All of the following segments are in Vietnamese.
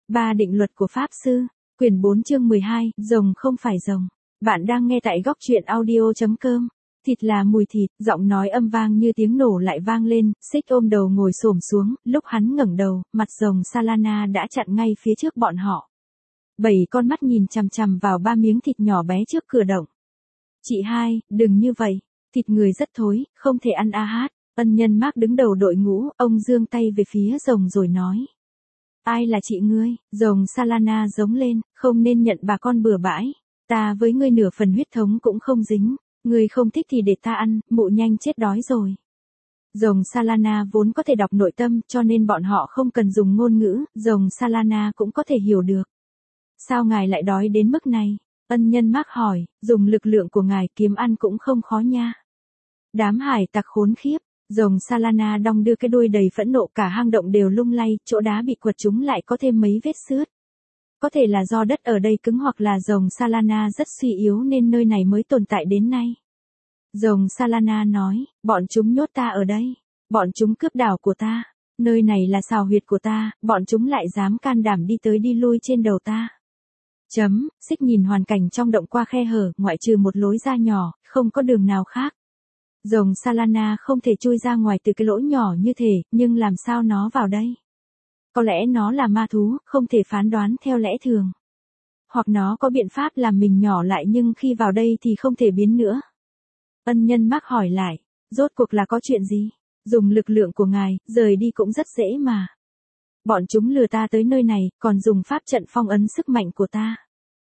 Ba định luật của Pháp Sư, quyển 4 chương 12, rồng không phải rồng. Bạn đang nghe tại góc truyện audio.com. Thịt là mùi thịt, giọng nói âm vang như tiếng nổ lại vang lên, Xích ôm đầu ngồi xổm xuống, lúc hắn ngẩng đầu, mặt rồng Salana đã chặn ngay phía trước bọn họ. 7 con mắt nhìn chằm chằm vào 3 miếng thịt nhỏ bé trước cửa động. Chị hai, đừng như vậy, thịt người rất thối, không thể ăn a hát. Ân nhân Mark đứng đầu đội ngũ, ông giương tay về phía rồng rồi nói. Ai là chị ngươi? Rồng Salana giống lên, không nên nhận bà con bừa bãi. Ta với ngươi nửa phần huyết thống cũng không dính. Ngươi không thích thì để ta ăn, mụ nhanh chết đói rồi. Rồng Salana vốn có thể đọc nội tâm cho nên bọn họ không cần dùng ngôn ngữ, rồng Salana cũng có thể hiểu được. Sao ngài lại đói đến mức này? Ân nhân Mark hỏi, dùng lực lượng của ngài kiếm ăn cũng không khó nha. Đám hải tặc khốn khiếp. Rồng Salana đong đưa cái đuôi đầy phẫn nộ, cả hang động đều lung lay, chỗ đá bị quật trúng lại có thêm mấy vết xước. Có thể là do đất ở đây cứng hoặc là rồng Salana rất suy yếu nên nơi này mới tồn tại đến nay. Rồng Salana nói, bọn chúng nhốt ta ở đây. Bọn chúng cướp đảo của ta. Nơi này là sào huyệt của ta, bọn chúng lại dám can đảm đi tới đi lui trên đầu ta. Xích nhìn hoàn cảnh trong động qua khe hở, ngoại trừ một lối ra nhỏ, không có đường nào khác. Rồng Salana không thể chui ra ngoài từ cái lỗ nhỏ như thế, nhưng làm sao nó vào đây? Có lẽ nó là ma thú, không thể phán đoán theo lẽ thường. Hoặc nó có biện pháp làm mình nhỏ lại nhưng khi vào đây thì không thể biến nữa. Ân nhân Mark hỏi lại, rốt cuộc là có chuyện gì? Dùng lực lượng của ngài, rời đi cũng rất dễ mà. Bọn chúng lừa ta tới nơi này, còn dùng pháp trận phong ấn sức mạnh của ta.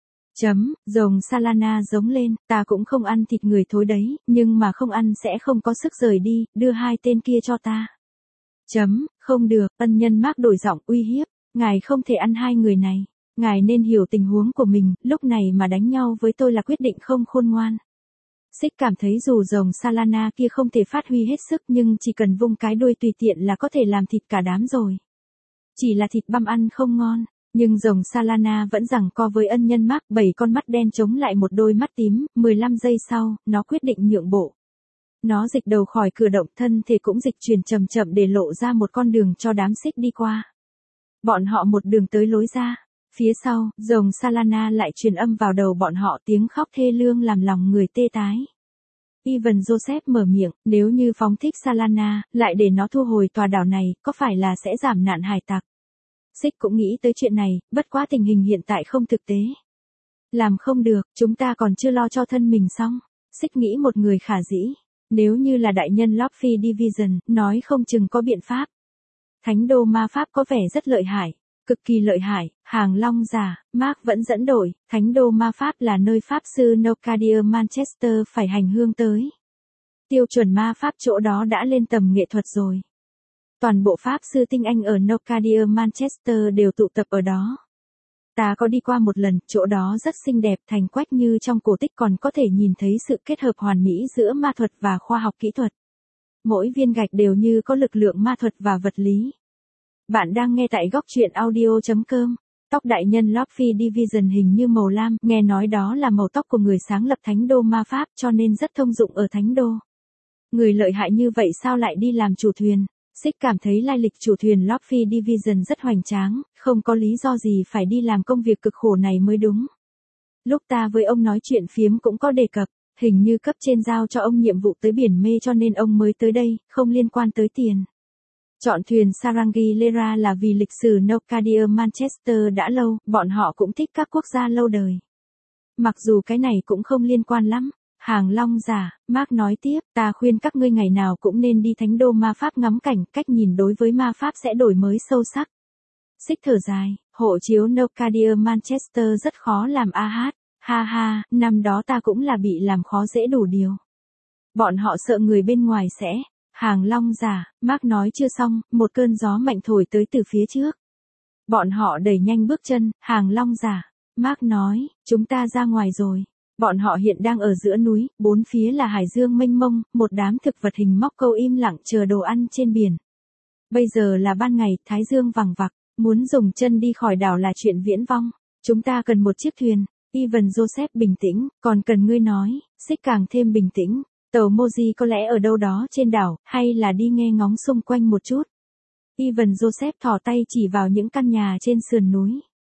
Rồng Salana giống lên, ta cũng không ăn thịt người thối đấy, nhưng mà không ăn sẽ không có sức rời đi, đưa hai tên kia cho ta. Không được, ân nhân Mark đổi giọng uy hiếp, ngài không thể ăn hai người này, ngài nên hiểu tình huống của mình, lúc này mà đánh nhau với tôi là quyết định không khôn ngoan. Xích cảm thấy dù rồng Salana kia không thể phát huy hết sức nhưng chỉ cần vung cái đuôi tùy tiện là có thể làm thịt cả đám rồi. Chỉ là thịt băm ăn không ngon. Nhưng rồng Salana vẫn giằng co với ân nhân Mark, 7 con mắt đen chống lại một đôi mắt tím, 15 giây sau, nó quyết định nhượng bộ. Nó dịch đầu khỏi cửa động, thân thể cũng dịch chuyển chậm chậm để lộ ra một con đường cho đám xích đi qua. Bọn họ một đường tới lối ra. Phía sau, rồng Salana lại truyền âm vào đầu bọn họ, tiếng khóc thê lương làm lòng người tê tái. Ivan Joseph mở miệng, nếu như phóng thích Salana, lại để nó thu hồi tòa đảo này, có phải là sẽ giảm nạn hải tặc? Xích cũng nghĩ tới chuyện này, bất quá tình hình hiện tại không thực tế. Làm không được, chúng ta còn chưa lo cho thân mình xong. Xích nghĩ một người khả dĩ. Nếu như là đại nhân Luffy Division, nói không chừng có biện pháp. Thánh đô ma pháp có vẻ rất lợi hại. Cực kỳ lợi hại, hàng long giả, Mark vẫn dẫn đội, thánh đô ma pháp là nơi pháp sư Nocadia Manchester phải hành hương tới. Tiêu chuẩn ma pháp chỗ đó đã lên tầm nghệ thuật rồi. Toàn bộ pháp sư tinh anh ở Nocadia Manchester đều tụ tập ở đó. Ta có đi qua một lần, chỗ đó rất xinh đẹp, thành quách như trong cổ tích, còn có thể nhìn thấy sự kết hợp hoàn mỹ giữa ma thuật và khoa học kỹ thuật. Mỗi viên gạch đều như có lực lượng ma thuật và vật lý. Bạn đang nghe tại góc truyện audio.com. Tóc đại nhân Luffy Division hình như màu lam, nghe nói đó là màu tóc của người sáng lập thánh đô ma pháp cho nên rất thông dụng ở thánh đô. Người lợi hại như vậy sao lại đi làm chủ thuyền? Xích cảm thấy lai lịch chủ thuyền Luffy Division rất hoành tráng, không có lý do gì phải đi làm công việc cực khổ này mới đúng. Lúc ta với ông nói chuyện phiếm cũng có đề cập, hình như cấp trên giao cho ông nhiệm vụ tới biển mê cho nên ông mới tới đây, không liên quan tới tiền. Chọn thuyền Sarangilera là vì lịch sử Nocadia Manchester đã lâu, bọn họ cũng thích các quốc gia lâu đời. Mặc dù cái này cũng không liên quan lắm. Hàng long giả, Mark nói tiếp, ta khuyên các ngươi ngày nào cũng nên đi thánh đô ma pháp ngắm cảnh, cách nhìn đối với ma pháp sẽ đổi mới sâu sắc. Xích thở dài, hộ chiếu Nocadia Manchester rất khó làm a hát, ha ha, năm đó ta cũng là bị làm khó dễ đủ điều. Bọn họ sợ người bên ngoài sẽ, hàng long giả, Mark nói chưa xong, một cơn gió mạnh thổi tới từ phía trước. Bọn họ đẩy nhanh bước chân, hàng long giả, Mark nói, chúng ta ra ngoài rồi. Bọn họ hiện đang ở giữa núi, bốn phía là hải dương mênh mông, một đám thực vật hình móc câu im lặng chờ đồ ăn trên biển. Bây giờ là ban ngày, thái dương vằng vặc, muốn dùng chân đi khỏi đảo là chuyện viễn vông. Chúng ta cần một chiếc thuyền. Ivan Joseph bình tĩnh, còn cần ngươi nói, Xích càng thêm bình tĩnh. Tàu Moji có lẽ ở đâu đó trên đảo, hay là đi nghe ngóng xung quanh một chút. Ivan Joseph thò tay chỉ vào những căn nhà trên sườn núi.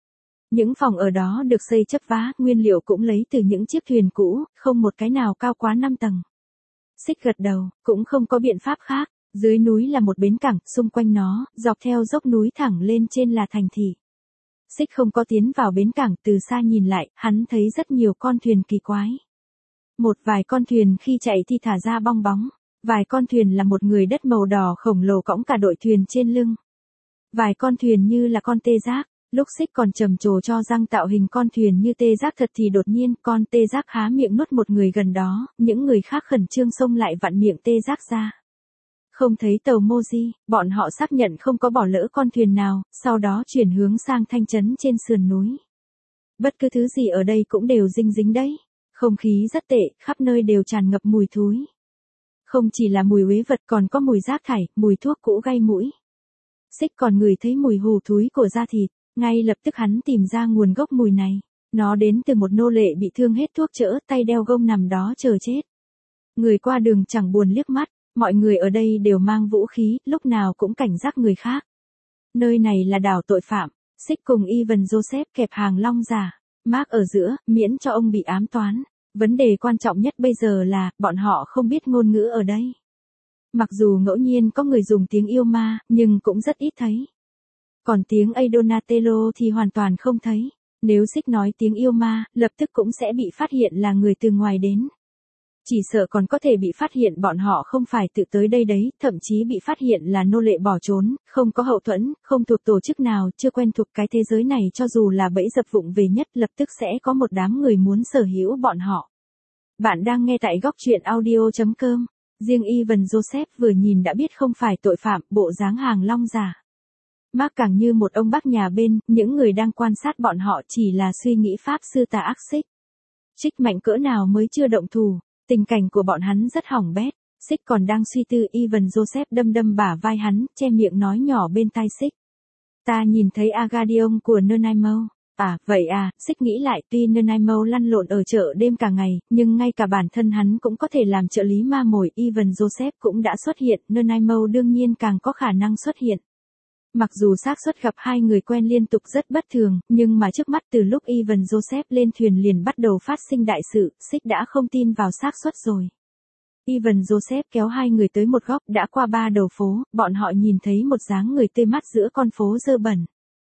Những phòng ở đó được xây chấp vá, nguyên liệu cũng lấy từ những chiếc thuyền cũ, không một cái nào cao quá 5 tầng. Xích gật đầu, cũng không có biện pháp khác. Dưới núi là một bến cảng, xung quanh nó, dọc theo dốc núi thẳng lên trên là thành thị. Xích không có tiến vào bến cảng, từ xa nhìn lại, hắn thấy rất nhiều con thuyền kỳ quái. Một vài con thuyền khi chạy thì thả ra bong bóng. Vài con thuyền là một người đất màu đỏ khổng lồ cõng cả đội thuyền trên lưng. Vài con thuyền như là con tê giác. Lúc Xích còn trầm trồ cho răng tạo hình con thuyền như tê giác thật thì đột nhiên con tê giác há miệng nuốt một người gần đó, những người khác khẩn trương xông lại vặn miệng tê giác ra. Không thấy tàu Moji, bọn họ xác nhận không có bỏ lỡ con thuyền nào, sau đó chuyển hướng sang thanh trấn trên sườn núi. Bất cứ thứ gì ở đây cũng đều dinh dính đấy. Không khí rất tệ, khắp nơi đều tràn ngập mùi thúi. Không chỉ là mùi uế vật còn có mùi rác thải, mùi thuốc cũ gây mũi. Xích còn ngửi thấy mùi hù thúi của da thịt, ngay lập tức hắn tìm ra nguồn gốc mùi này. Nó đến từ một nô lệ bị thương hết thuốc chữa, tay đeo gông nằm đó chờ chết. Người qua đường chẳng buồn liếc mắt, mọi người ở đây đều mang vũ khí, lúc nào cũng cảnh giác người khác. Nơi này là đảo tội phạm, Xích cùng Ivan Joseph kẹp hàng long giả, Mark ở giữa, miễn cho ông bị ám toán. Vấn đề quan trọng nhất bây giờ là, bọn họ không biết ngôn ngữ ở đây. Mặc dù ngẫu nhiên có người dùng tiếng yêu ma, nhưng cũng rất ít thấy. Còn tiếng Donatello thì hoàn toàn không thấy. Nếu Xích nói tiếng yêu ma, lập tức cũng sẽ bị phát hiện là người từ ngoài đến. Chỉ sợ còn có thể bị phát hiện bọn họ không phải tự tới đây đấy, thậm chí bị phát hiện là nô lệ bỏ trốn, không có hậu thuẫn, không thuộc tổ chức nào, chưa quen thuộc cái thế giới này, cho dù là bẫy dập vụng về nhất lập tức sẽ có một đám người muốn sở hữu bọn họ. Bạn đang nghe tại góc truyện audio.com. Riêng Ivan Joseph vừa nhìn đã biết không phải tội phạm, bộ dáng hàng long giả. Mark càng như một ông bác nhà bên, những người đang quan sát bọn họ chỉ là suy nghĩ pháp sư tà ác Xích. Trích mạnh cỡ nào mới chưa động thủ, tình cảnh của bọn hắn rất hỏng bét. Xích còn đang suy tư, Ivan Joseph đâm đâm bả vai hắn, che miệng nói nhỏ bên tai Xích. Ta nhìn thấy Agadion của Nanaimo. À, vậy à, Xích nghĩ lại, tuy Nanaimo lăn lộn ở chợ đêm cả ngày, nhưng ngay cả bản thân hắn cũng có thể làm trợ lý ma mồi, Ivan Joseph cũng đã xuất hiện, Nanaimo đương nhiên càng có khả năng xuất hiện. Mặc dù xác suất gặp hai người quen liên tục rất bất thường, nhưng mà trước mắt từ lúc Ivan Joseph lên thuyền liền bắt đầu phát sinh đại sự, Xích đã không tin vào xác suất rồi. Ivan Joseph kéo hai người tới một góc, đã qua 3 đầu phố, bọn họ nhìn thấy một dáng người tươi mát giữa con phố dơ bẩn.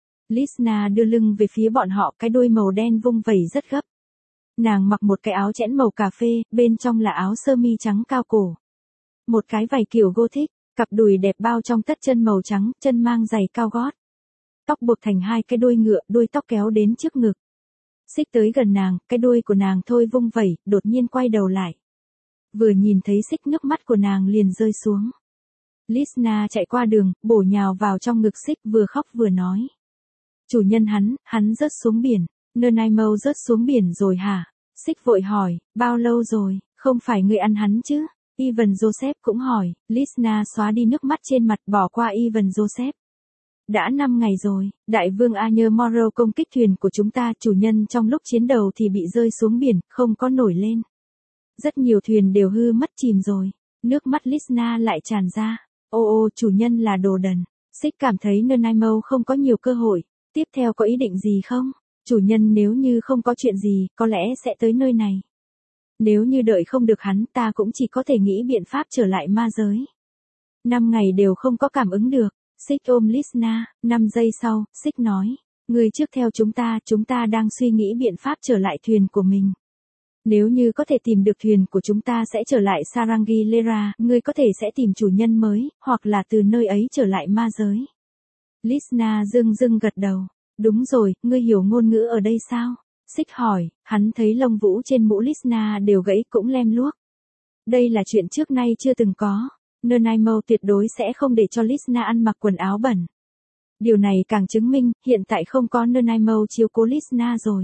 Lisna đưa lưng về phía bọn họ, cái đuôi màu đen vung vẩy rất gấp. Nàng mặc một cái áo chẽn màu cà phê, bên trong là áo sơ mi trắng cao cổ. Một cái vải kiểu Gothic, cặp đùi đẹp bao trong tất chân màu trắng, chân mang giày cao gót. Tóc buộc thành hai cái đuôi ngựa, đuôi tóc kéo đến trước ngực. Xích tới gần nàng, cái đuôi của nàng thôi vung vẩy, đột nhiên quay đầu lại. Vừa nhìn thấy Xích nước mắt của nàng liền rơi xuống. Lisna chạy qua đường, bổ nhào vào trong ngực Xích vừa khóc vừa nói. Chủ nhân hắn rớt xuống biển. Nanaimo rớt xuống biển rồi hả? Xích vội hỏi, bao lâu rồi, không phải người ăn hắn chứ? Ivan Joseph cũng hỏi, Lisna xóa đi nước mắt trên mặt bỏ qua Ivan Joseph. Đã 5 ngày rồi, đại vương Ayer Moro công kích thuyền của chúng ta, chủ nhân trong lúc chiến đấu thì bị rơi xuống biển, không có nổi lên. Rất nhiều thuyền đều hư mất chìm rồi. Nước mắt Lisna lại tràn ra. Ô chủ nhân là đồ đần. Xích cảm thấy Nanaimo không có nhiều cơ hội. Tiếp theo có ý định gì không? Chủ nhân nếu như không có chuyện gì, có lẽ sẽ tới nơi này. Nếu như đợi không được hắn, ta cũng chỉ có thể nghĩ biện pháp trở lại ma giới. 5 ngày đều không có cảm ứng được. Xích ôm Lisna, 5 giây sau, Xích nói. Người trước theo chúng ta đang suy nghĩ biện pháp trở lại thuyền của mình. Nếu như có thể tìm được thuyền của chúng ta sẽ trở lại Sarangilera, ngươi có thể sẽ tìm chủ nhân mới, hoặc là từ nơi ấy trở lại ma giới. Lisna dưng gật đầu. Đúng rồi, ngươi hiểu ngôn ngữ ở đây sao? Xích hỏi, hắn thấy lông vũ trên mũ Lisna đều gãy cũng lem luốc. Đây là chuyện trước nay chưa từng có. Nanaimo tuyệt đối sẽ không để cho Lisna ăn mặc quần áo bẩn. Điều này càng chứng minh, hiện tại không có Nanaimo chiếu cố Lisna rồi.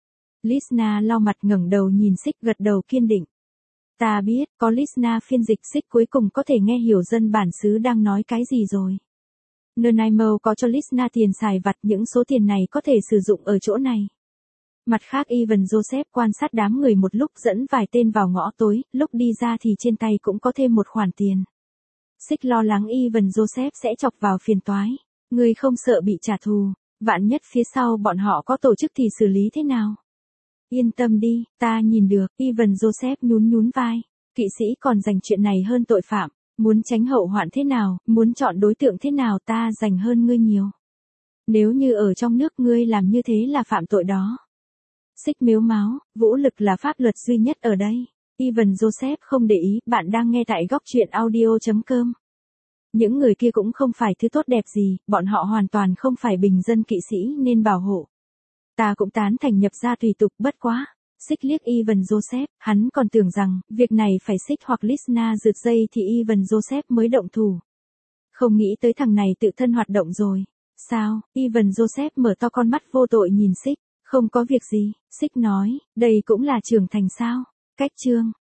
Lisna lau mặt ngẩng đầu nhìn Xích gật đầu kiên định. Ta biết, có Lisna phiên dịch Xích cuối cùng có thể nghe hiểu dân bản xứ đang nói cái gì rồi. Nanaimo có cho Lisna tiền xài vặt, những số tiền này có thể sử dụng ở chỗ này. Mặt khác Ivan Joseph quan sát đám người một lúc dẫn vài tên vào ngõ tối, lúc đi ra thì trên tay cũng có thêm một khoản tiền. Xích lo lắng Ivan Joseph sẽ chọc vào phiền toái. Ngươi không sợ bị trả thù. Vạn nhất phía sau bọn họ có tổ chức thì xử lý thế nào? Yên tâm đi, ta nhìn được, Ivan Joseph nhún nhún vai. Kỵ sĩ còn dành chuyện này hơn tội phạm. Muốn tránh hậu hoạn thế nào, muốn chọn đối tượng thế nào ta dành hơn ngươi nhiều. Nếu như ở trong nước ngươi làm như thế là phạm tội đó. Xích mếu máo, vũ lực là pháp luật duy nhất ở đây. Ivan Joseph không để ý, bạn đang nghe tại góc truyện audio.com. Những người kia cũng không phải thứ tốt đẹp gì, bọn họ hoàn toàn không phải bình dân kỵ sĩ nên bảo hộ. Ta cũng tán thành nhập gia tùy tục, bất quá. Xích liếc Ivan Joseph, hắn còn tưởng rằng, việc này phải Xích hoặc Lisna rượt dây thì Ivan Joseph mới động thủ. Không nghĩ tới thằng này tự thân hoạt động rồi. Sao? Ivan Joseph mở to con mắt vô tội nhìn Xích. Không có việc gì, Xích nói, đây cũng là trưởng thành sao? Cách chương,